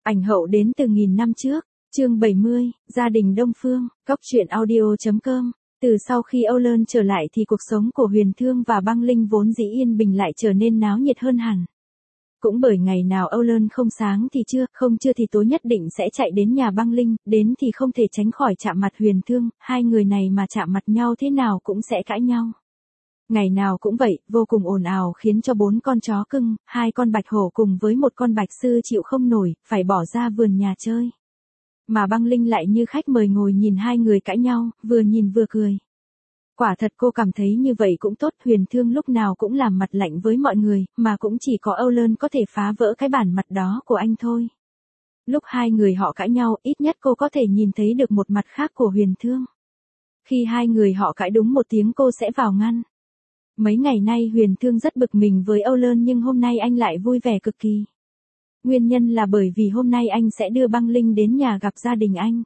Ảnh hậu đến từ nghìn năm trước, chương 70, gia đình Đông Phương, Cốc truyện audio.com. Từ sau khi Âu Lơn trở lại thì cuộc sống của Huyền Thương và Băng Linh vốn dĩ yên bình lại trở nên náo nhiệt hơn hẳn. Cũng bởi ngày nào Âu Lơn không sáng thì trưa, không trưa thì tối nhất định sẽ chạy đến nhà Băng Linh, đến thì không thể tránh khỏi chạm mặt Huyền Thương, hai người này mà chạm mặt nhau thế nào cũng sẽ cãi nhau. Ngày nào cũng vậy, vô cùng ồn ào khiến cho 4 con chó cưng, 2 con bạch hổ cùng với 1 con bạch sư chịu không nổi, phải bỏ ra vườn nhà chơi. Mà Băng Linh lại như khách mời ngồi nhìn hai người cãi nhau, vừa nhìn vừa cười. Quả thật cô cảm thấy như vậy cũng tốt, Huyền Thương lúc nào cũng làm mặt lạnh với mọi người, mà cũng chỉ có Âu Lơn có thể phá vỡ cái bản mặt đó của anh thôi. Lúc hai người họ cãi nhau, ít nhất cô có thể nhìn thấy được một mặt khác của Huyền Thương. Khi hai người họ cãi đúng một tiếng cô sẽ vào ngăn. Mấy ngày nay Huyền Thương rất bực mình với Âu Lơn nhưng hôm nay anh lại vui vẻ cực kỳ. Nguyên nhân là bởi vì hôm nay anh sẽ đưa Băng Linh đến nhà gặp gia đình anh.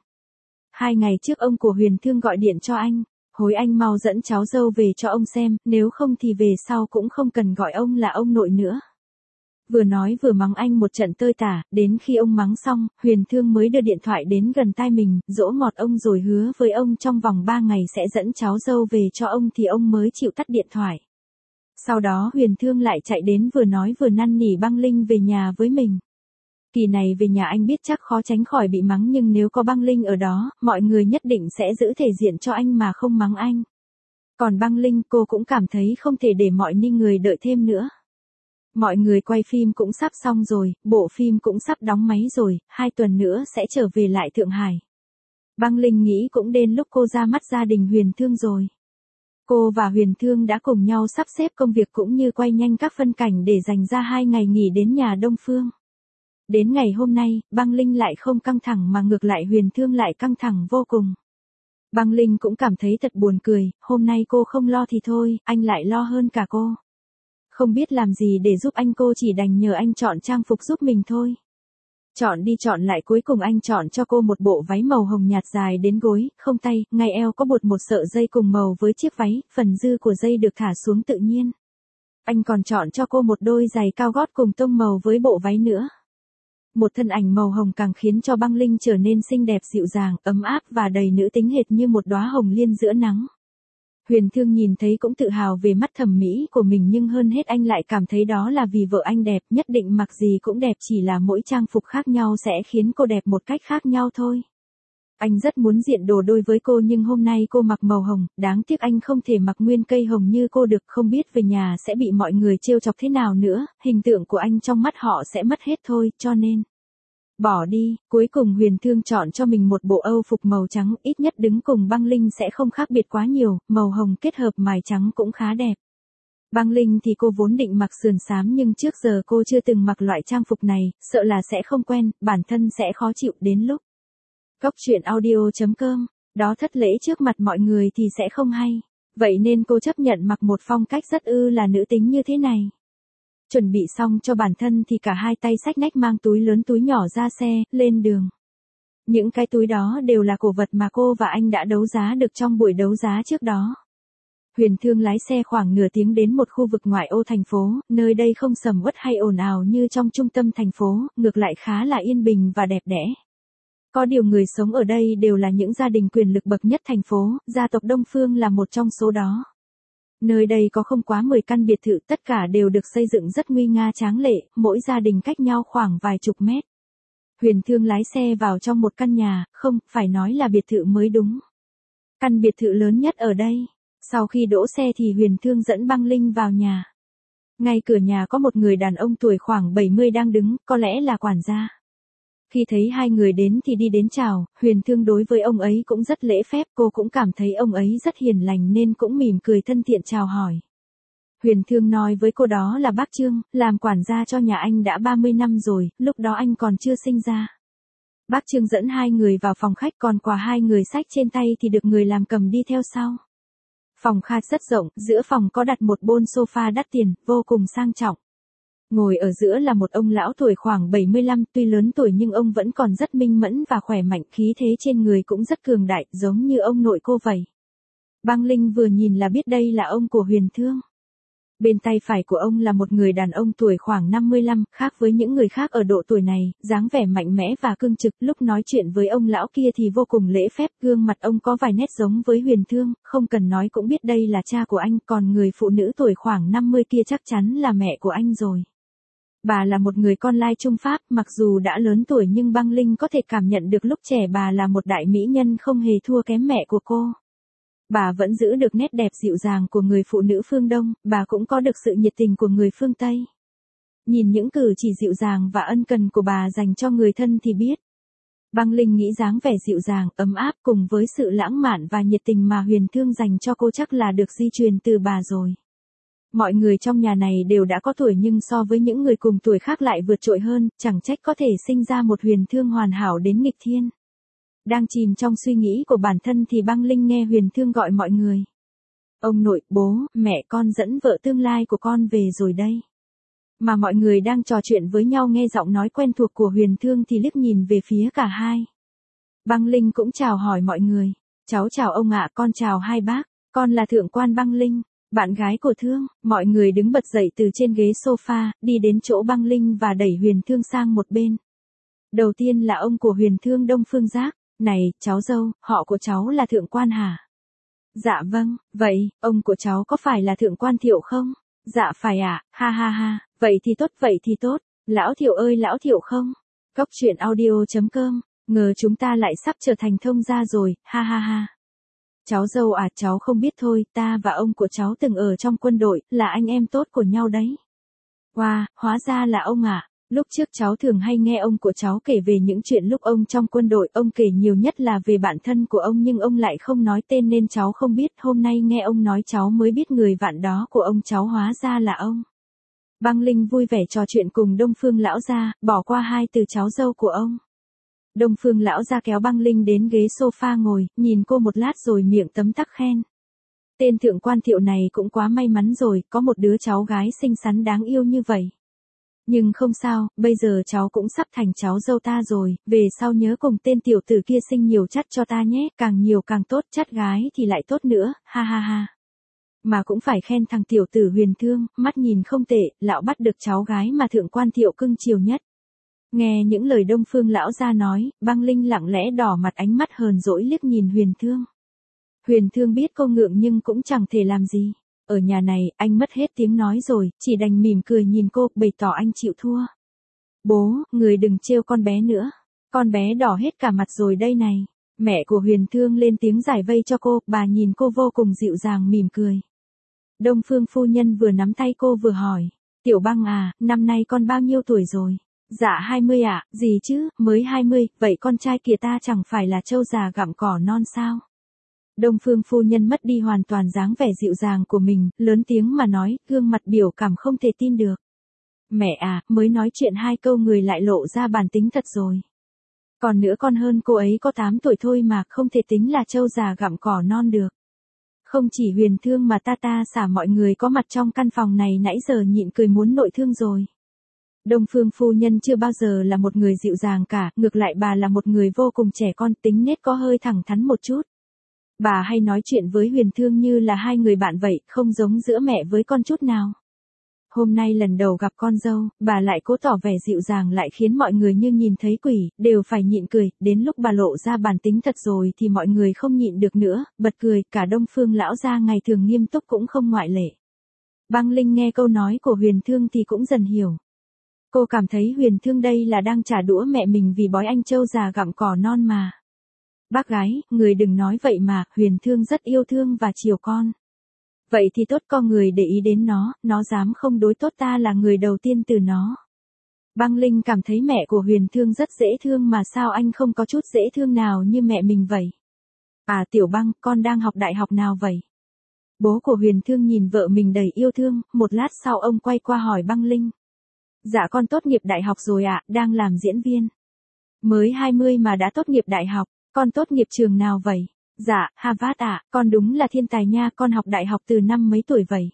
2 ngày trước ông của Huyền Thương gọi điện cho anh, hối anh mau dẫn cháu dâu về cho ông xem, nếu không thì về sau cũng không cần gọi ông là ông nội nữa. Vừa nói vừa mắng anh một trận tơi tả, đến khi ông mắng xong, Huyền Thương mới đưa điện thoại đến gần tai mình, dỗ ngọt ông rồi hứa với ông trong vòng 3 ngày sẽ dẫn cháu dâu về cho ông thì ông mới chịu tắt điện thoại. Sau đó Huyền Thương lại chạy đến vừa nói vừa năn nỉ Băng Linh về nhà với mình. Kỳ này về nhà anh biết chắc khó tránh khỏi bị mắng nhưng nếu có Băng Linh ở đó, mọi người nhất định sẽ giữ thể diện cho anh mà không mắng anh. Còn Băng Linh cô cũng cảm thấy không thể để mọi người đợi thêm nữa. Mọi người quay phim cũng sắp xong rồi, bộ phim cũng sắp đóng máy rồi, 2 tuần nữa sẽ trở về lại Thượng Hải. Băng Linh nghĩ cũng đến lúc cô ra mắt gia đình Huyền Thương rồi. Cô và Huyền Thương đã cùng nhau sắp xếp công việc cũng như quay nhanh các phân cảnh để dành ra 2 ngày nghỉ đến nhà Đông Phương. Đến ngày hôm nay, Băng Linh lại không căng thẳng mà ngược lại Huyền Thương lại căng thẳng vô cùng. Băng Linh cũng cảm thấy thật buồn cười, hôm nay cô không lo thì thôi, anh lại lo hơn cả cô. Không biết làm gì để giúp anh cô chỉ đành nhờ anh chọn trang phục giúp mình thôi. Chọn đi chọn lại cuối cùng anh chọn cho cô một bộ váy màu hồng nhạt dài đến gối, không tay, ngay eo có một sợi dây cùng màu với chiếc váy, phần dư của dây được thả xuống tự nhiên. Anh còn chọn cho cô một đôi giày cao gót cùng tông màu với bộ váy nữa. Một thân ảnh màu hồng càng khiến cho Băng Linh trở nên xinh đẹp dịu dàng, ấm áp và đầy nữ tính hệt như một đóa hồng liên giữa nắng. Huyền Thương nhìn thấy cũng tự hào về mắt thẩm mỹ của mình nhưng hơn hết anh lại cảm thấy đó là vì vợ anh đẹp, nhất định mặc gì cũng đẹp chỉ là mỗi trang phục khác nhau sẽ khiến cô đẹp một cách khác nhau thôi. Anh rất muốn diện đồ đôi với cô nhưng hôm nay cô mặc màu hồng, đáng tiếc anh không thể mặc nguyên cây hồng như cô được, không biết về nhà sẽ bị mọi người trêu chọc thế nào nữa, hình tượng của anh trong mắt họ sẽ mất hết thôi, cho nên bỏ đi. Cuối cùng Huyền Thương chọn cho mình một bộ Âu phục màu trắng, ít nhất đứng cùng Băng Linh sẽ không khác biệt quá nhiều, màu hồng kết hợp mài trắng cũng khá đẹp. Băng Linh thì cô vốn định mặc sườn xám nhưng trước giờ cô chưa từng mặc loại trang phục này, sợ là sẽ không quen, bản thân sẽ khó chịu đến lúc Cốc truyện audio.com, đó thất lễ trước mặt mọi người thì sẽ không hay. Vậy nên cô chấp nhận mặc một phong cách rất là nữ tính như thế này. Chuẩn bị xong cho bản thân thì cả hai tay xách nách mang túi lớn túi nhỏ ra xe, lên đường. Những cái túi đó đều là cổ vật mà cô và anh đã đấu giá được trong buổi đấu giá trước đó. Huyền Thương lái xe khoảng nửa tiếng đến một khu vực ngoại ô thành phố, nơi đây không sầm uất hay ồn ào như trong trung tâm thành phố, ngược lại khá là yên bình và đẹp đẽ. Có điều người sống ở đây đều là những gia đình quyền lực bậc nhất thành phố, gia tộc Đông Phương là một trong số đó. Nơi đây có không quá 10 căn biệt thự, tất cả đều được xây dựng rất nguy nga tráng lệ, mỗi gia đình cách nhau khoảng vài chục mét. Huyền Thương lái xe vào trong một căn nhà, không, phải nói là biệt thự mới đúng. Căn biệt thự lớn nhất ở đây. Sau khi đỗ xe thì Huyền Thương dẫn Băng Linh vào nhà. Ngay cửa nhà có một người đàn ông tuổi khoảng 70 đang đứng, có lẽ là quản gia. Khi thấy hai người đến thì đi đến chào, Huyền Thương đối với ông ấy cũng rất lễ phép, cô cũng cảm thấy ông ấy rất hiền lành nên cũng mỉm cười thân thiện chào hỏi. Huyền Thương nói với cô đó là bác Trương, làm quản gia cho nhà anh đã 30 năm rồi, lúc đó anh còn chưa sinh ra. Bác Trương dẫn hai người vào phòng khách còn quà hai người xách trên tay thì được người làm cầm đi theo sau. Phòng khách rất rộng, giữa phòng có đặt một bôn sofa đắt tiền, vô cùng sang trọng. Ngồi ở giữa là một ông lão tuổi khoảng 75, tuy lớn tuổi nhưng ông vẫn còn rất minh mẫn và khỏe mạnh, khí thế trên người cũng rất cường đại, giống như ông nội cô vậy. Băng Linh vừa nhìn là biết đây là ông của Huyền Thương. Bên tay phải của ông là một người đàn ông tuổi khoảng 55, khác với những người khác ở độ tuổi này, dáng vẻ mạnh mẽ và cương trực, lúc nói chuyện với ông lão kia thì vô cùng lễ phép, gương mặt ông có vài nét giống với Huyền Thương, không cần nói cũng biết đây là cha của anh, còn người phụ nữ tuổi khoảng 50 kia chắc chắn là mẹ của anh rồi. Bà là một người con lai Trung Pháp, mặc dù đã lớn tuổi nhưng băng Linh có thể cảm nhận được lúc trẻ bà là một đại mỹ nhân không hề thua kém mẹ của cô. Bà vẫn giữ được nét đẹp dịu dàng của người phụ nữ phương Đông, bà cũng có được sự nhiệt tình của người phương Tây. Nhìn những cử chỉ dịu dàng và ân cần của bà dành cho người thân thì biết. Băng Linh nghĩ dáng vẻ dịu dàng, ấm áp cùng với sự lãng mạn và nhiệt tình mà Huyền Thương dành cho cô chắc là được di truyền từ bà rồi. Mọi người trong nhà này đều đã có tuổi nhưng so với những người cùng tuổi khác lại vượt trội hơn, chẳng trách có thể sinh ra một Huyền Thương hoàn hảo đến nghịch thiên. Đang chìm trong suy nghĩ của bản thân thì băng Linh nghe Huyền Thương gọi mọi người. Ông nội, bố, mẹ con dẫn vợ tương lai của con về rồi đây. Mà mọi người đang trò chuyện với nhau nghe giọng nói quen thuộc của Huyền Thương thì liếc nhìn về phía cả hai. Băng Linh cũng chào hỏi mọi người. Cháu chào ông ạ, con chào hai bác, con là thượng quan Băng Linh, bạn gái của Thương. Mọi người đứng bật dậy từ trên ghế sofa, đi đến chỗ Băng Linh và đẩy Huyền Thương sang một bên. Đầu tiên là ông của Huyền Thương Đông Phương Giác. Này, cháu dâu, họ của cháu là thượng quan hả? Dạ vâng, vậy, ông của cháu có phải là thượng quan Thiệu không? Dạ phải ạ, ha ha ha, vậy thì tốt, lão Thiệu ơi lão Thiệu không? Cóc truyện audio.com, ngờ chúng ta lại sắp trở thành thông gia rồi, ha ha ha. Cháu dâu à, cháu không biết thôi, ta và ông của cháu từng ở trong quân đội, là anh em tốt của nhau đấy. Wow, hóa ra là ông ạ. Lúc trước cháu thường hay nghe ông của cháu kể về những chuyện lúc ông trong quân đội, ông kể nhiều nhất là về bạn thân của ông nhưng ông lại không nói tên nên cháu không biết, hôm nay nghe ông nói cháu mới biết người bạn đó của ông cháu hóa ra là ông. Băng Linh vui vẻ trò chuyện cùng Đông Phương lão gia, bỏ qua hai từ cháu dâu của ông. Đông Phương lão gia kéo Băng Linh đến ghế sofa ngồi, nhìn cô một lát rồi miệng tấm tắc khen. Tên thượng quan Thiệu này cũng quá may mắn rồi, có một đứa cháu gái xinh xắn đáng yêu như vậy. Nhưng không sao, bây giờ cháu cũng sắp thành cháu dâu ta rồi, về sau nhớ cùng tên tiểu tử kia sinh nhiều chắt cho ta nhé, càng nhiều càng tốt, chắt gái thì lại tốt nữa, ha ha ha. Mà cũng phải khen thằng tiểu tử Huyền Thương, mắt nhìn không tệ, lão bắt được cháu gái mà thượng quan Thiệu cưng chiều nhất. Nghe những lời Đông Phương lão gia nói, Băng Linh lặng lẽ đỏ mặt ánh mắt hờn dỗi liếc nhìn Huyền Thương. Huyền Thương biết cô ngượng nhưng cũng chẳng thể làm gì. Ở nhà này, anh mất hết tiếng nói rồi, chỉ đành mỉm cười nhìn cô, bày tỏ anh chịu thua. Bố, người đừng trêu con bé nữa. Con bé đỏ hết cả mặt rồi đây này. Mẹ của Huyền Thương lên tiếng giải vây cho cô, bà nhìn cô vô cùng dịu dàng mỉm cười. Đông Phương phu nhân vừa nắm tay cô vừa hỏi. Tiểu Băng à, năm nay con bao nhiêu tuổi rồi? Dạ 20 ạ, gì chứ, mới 20, vậy con trai kia ta chẳng phải là trâu già gặm cỏ non sao? Đông Phương phu nhân mất đi hoàn toàn dáng vẻ dịu dàng của mình, lớn tiếng mà nói, gương mặt biểu cảm không thể tin được. Mẹ à, mới nói chuyện hai câu người lại lộ ra bản tính thật rồi. Còn nữa con hơn cô ấy có 8 tuổi thôi mà, không thể tính là trâu già gặm cỏ non được. Không chỉ Huyền Thương mà ta xả mọi người có mặt trong căn phòng này nãy giờ nhịn cười muốn nội thương rồi. Đông Phương phu nhân chưa bao giờ là một người dịu dàng cả, ngược lại bà là một người vô cùng trẻ con, tính nết có hơi thẳng thắn một chút. Bà hay nói chuyện với Huyền Thương như là hai người bạn vậy, không giống giữa mẹ với con chút nào. Hôm nay lần đầu gặp con dâu, bà lại cố tỏ vẻ dịu dàng lại khiến mọi người như nhìn thấy quỷ, đều phải nhịn cười, đến lúc bà lộ ra bản tính thật rồi thì mọi người không nhịn được nữa, bật cười, cả Đông Phương lão gia ngày thường nghiêm túc cũng không ngoại lệ. Băng Linh nghe câu nói của Huyền Thương thì cũng dần hiểu. Cô cảm thấy Huyền Thương đây là đang trả đũa mẹ mình vì bói anh trâu già gặm cỏ non mà. Bác gái, người đừng nói vậy mà, Huyền Thương rất yêu thương và chiều con. Vậy thì tốt, con người để ý đến nó dám không đối tốt ta là người đầu tiên từ nó. Băng Linh cảm thấy mẹ của Huyền Thương rất dễ thương mà sao anh không có chút dễ thương nào như mẹ mình vậy? À Tiểu Băng, con đang học đại học nào vậy? Bố của Huyền Thương nhìn vợ mình đầy yêu thương, một lát sau ông quay qua hỏi Băng Linh. Dạ con tốt nghiệp đại học rồi ạ, đang làm diễn viên. Mới 20 mà đã tốt nghiệp đại học, con tốt nghiệp trường nào vậy? Dạ, Harvard ạ, con đúng là thiên tài nha, con học đại học từ năm mấy tuổi vậy?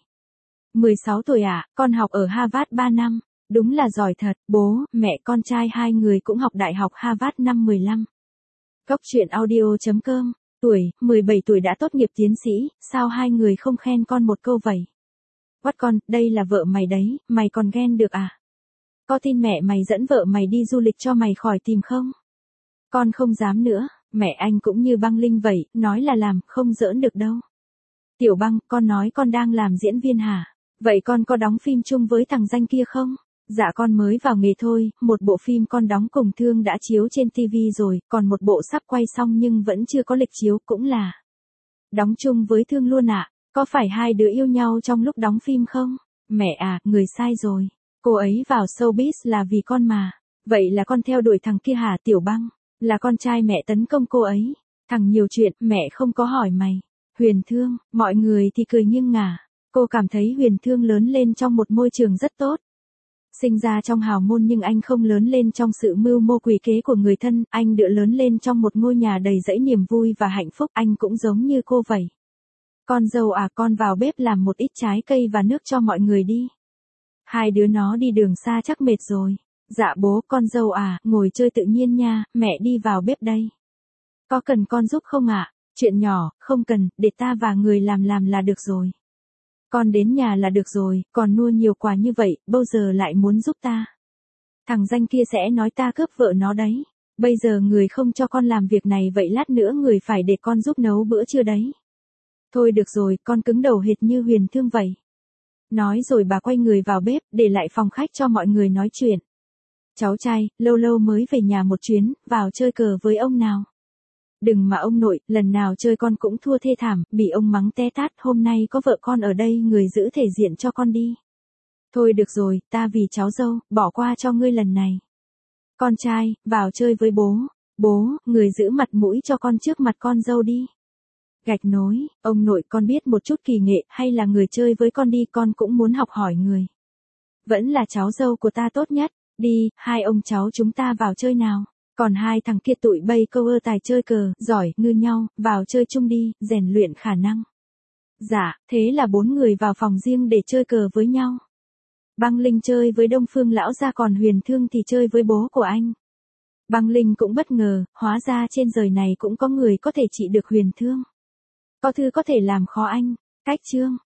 16 tuổi ạ, con học ở Harvard 3 năm, đúng là giỏi thật, bố, mẹ con trai hai người cũng học đại học Harvard năm 15. Cóc truyện audio.com, tuổi, 17 tuổi đã tốt nghiệp tiến sĩ, sao hai người không khen con một câu vậy? Quát con, đây là vợ mày đấy, mày còn ghen được à? Có tin mẹ mày dẫn vợ mày đi du lịch cho mày khỏi tìm không? Con không dám nữa, mẹ anh cũng như Băng Linh vậy, nói là làm, không giỡn được đâu. Tiểu Băng, con nói con đang làm diễn viên hả? Vậy con có đóng phim chung với thằng danh kia không? Dạ con mới vào nghề thôi, một bộ phim con đóng cùng Thương đã chiếu trên TV rồi, còn một bộ sắp quay xong nhưng vẫn chưa có lịch chiếu, cũng là đóng chung với Thương luôn ạ. Có phải hai đứa yêu nhau trong lúc đóng phim không? Mẹ à, người sai rồi. Cô ấy vào showbiz là vì con mà. Vậy là con theo đuổi thằng kia hả Tiểu Băng? Là con trai mẹ tấn công cô ấy. Thằng nhiều chuyện, mẹ không có hỏi mày. Huyền Thương, mọi người thì cười nghiêng ngả. Cô cảm thấy Huyền Thương lớn lên trong một môi trường rất tốt. Sinh ra trong hào môn nhưng anh không lớn lên trong sự mưu mô quỷ kế của người thân, anh được lớn lên trong một ngôi nhà đầy dẫy niềm vui và hạnh phúc, anh cũng giống như cô vậy. Con dâu à, con vào bếp làm một ít trái cây và nước cho mọi người đi. Hai đứa nó đi đường xa chắc mệt rồi. Dạ bố, con dâu à, ngồi chơi tự nhiên nha, mẹ đi vào bếp đây. Có cần con giúp không ạ? Chuyện nhỏ, không cần, để ta và người làm là được rồi. Con đến nhà là được rồi, còn nuôi nhiều quả như vậy, bao giờ lại muốn giúp ta? Thằng danh kia sẽ nói ta cướp vợ nó đấy. Bây giờ người không cho con làm việc này vậy lát nữa người phải để con giúp nấu bữa trưa đấy. Thôi được rồi, con cứng đầu hệt như Huyền Thương vậy. Nói rồi bà quay người vào bếp, để lại phòng khách cho mọi người nói chuyện. Cháu trai, lâu lâu mới về nhà một chuyến, vào chơi cờ với ông nào. Đừng mà ông nội, lần nào chơi con cũng thua thê thảm, bị ông mắng té tát, hôm nay có vợ con ở đây người giữ thể diện cho con đi. Thôi được rồi, ta vì cháu dâu, bỏ qua cho ngươi lần này. Con trai, vào chơi với bố. Bố, người giữ mặt mũi cho con trước mặt con dâu đi. Gạch nối, ông nội con biết một chút kỳ nghệ, hay là người chơi với con đi, con cũng muốn học hỏi người. Vẫn là cháu dâu của ta tốt nhất, đi, hai ông cháu chúng ta vào chơi nào. Còn hai thằng kia tụi bay câu ơ tài chơi cờ, giỏi, ngư nhau, vào chơi chung đi, rèn luyện khả năng. Dạ, thế là bốn người vào phòng riêng để chơi cờ với nhau. Băng Linh chơi với Đông Phương lão gia, còn Huyền Thương thì chơi với bố của anh. Băng Linh cũng bất ngờ, hóa ra trên đời này cũng có người có thể trị được Huyền Thương. Có thư có thể làm khó anh. Cách chương